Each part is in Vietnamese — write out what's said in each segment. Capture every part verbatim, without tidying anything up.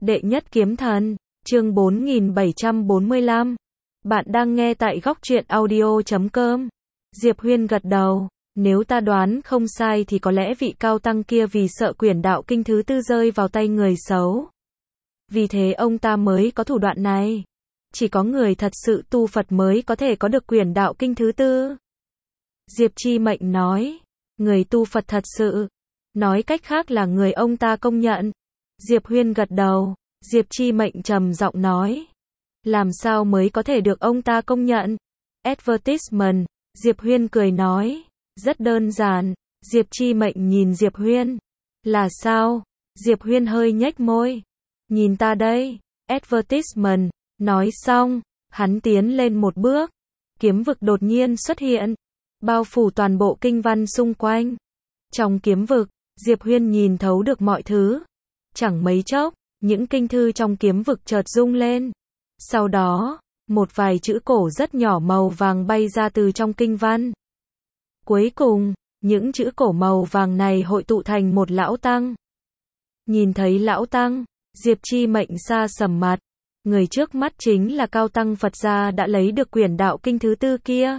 Đệ nhất kiếm thần, chương bốn nghìn bảy trăm bốn mươi lăm. Bạn đang nghe tại góc truyện audio chấm com. Diệp Huyên gật đầu, nếu ta đoán không sai thì có lẽ vị cao tăng kia vì sợ quyển đạo kinh thứ tư rơi vào tay người xấu. Vì thế ông ta mới có thủ đoạn này. Chỉ có người thật sự tu Phật mới có thể có được quyển đạo kinh thứ tư. Diệp Chi Mệnh nói, người tu Phật thật sự, nói cách khác là người ông ta công nhận. Diệp Huyên gật đầu, Diệp Chi Mệnh trầm giọng nói, làm sao mới có thể được ông ta công nhận? Advertisement, Diệp Huyên cười nói, rất đơn giản. Diệp Chi Mệnh nhìn Diệp Huyên, là sao? Diệp Huyên hơi nhếch môi, nhìn ta đây, advertisement. Nói xong, hắn tiến lên một bước, kiếm vực đột nhiên xuất hiện, bao phủ toàn bộ kinh văn xung quanh. Trong kiếm vực, Diệp Huyên nhìn thấu được mọi thứ. Chẳng mấy chốc, những kinh thư trong kiếm vực chợt rung lên. Sau đó, một vài chữ cổ rất nhỏ màu vàng bay ra từ trong kinh văn. Cuối cùng, những chữ cổ màu vàng này hội tụ thành một lão tăng. Nhìn thấy lão tăng, Diệp Chi Mệnh sa sầm mặt. Người trước mắt chính là cao tăng Phật gia đã lấy được quyển đạo kinh thứ tư kia.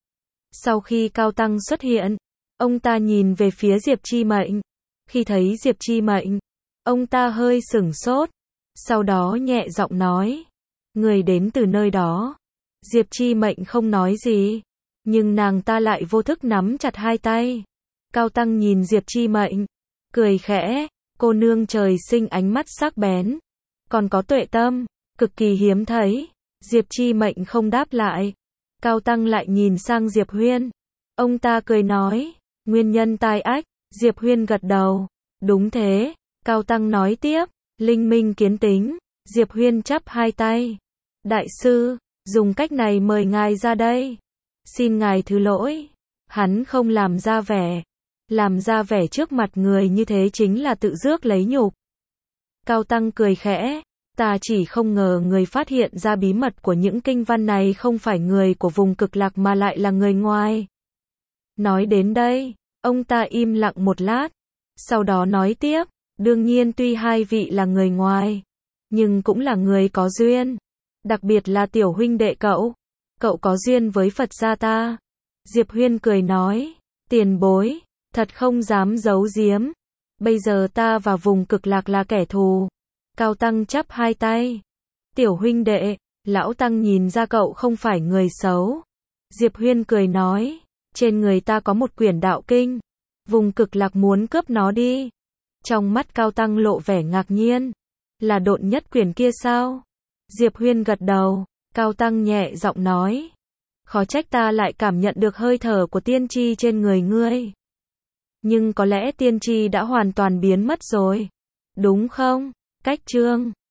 Sau khi cao tăng xuất hiện, ông ta nhìn về phía Diệp Chi Mệnh. Khi thấy Diệp Chi Mệnh, ông ta hơi sửng sốt, sau đó nhẹ giọng nói, người đến từ nơi đó. Diệp Chi Mệnh không nói gì, nhưng nàng ta lại vô thức nắm chặt hai tay. Cao tăng nhìn Diệp Chi Mệnh, cười khẽ, cô nương trời sinh ánh mắt sắc bén, còn có tuệ tâm, cực kỳ hiếm thấy. Diệp Chi Mệnh không đáp lại. Cao tăng lại nhìn sang Diệp Huyên. Ông ta cười nói, nguyên nhân tai ách. Diệp Huyên gật đầu, đúng thế. Cao tăng nói tiếp, linh minh kiến tính. Diệp Huyên chắp hai tay, đại sư, dùng cách này mời ngài ra đây. Xin ngài thứ lỗi. Hắn không làm ra vẻ. Làm ra vẻ trước mặt người như thế chính là tự rước lấy nhục. Cao tăng cười khẽ, ta chỉ không ngờ người phát hiện ra bí mật của những kinh văn này không phải người của vùng cực lạc mà lại là người ngoài. Nói đến đây, ông ta im lặng một lát, sau đó nói tiếp, đương nhiên tuy hai vị là người ngoài, nhưng cũng là người có duyên, đặc biệt là tiểu huynh đệ cậu, cậu có duyên với Phật gia ta. Diệp Huyên cười nói, tiền bối, thật không dám giấu giếm, bây giờ ta và vùng cực lạc là kẻ thù. Cao tăng chắp hai tay, tiểu huynh đệ, lão tăng nhìn ra cậu không phải người xấu. Diệp Huyên cười nói, trên người ta có một quyển đạo kinh, vùng cực lạc muốn cướp nó đi. Trong mắt cao tăng lộ vẻ ngạc nhiên, là độn nhất quyển kia sao? Diệp Huyên gật đầu, cao tăng nhẹ giọng nói, khó trách ta lại cảm nhận được hơi thở của tiên tri trên người ngươi. Nhưng có lẽ tiên tri đã hoàn toàn biến mất rồi, đúng không? Cách chương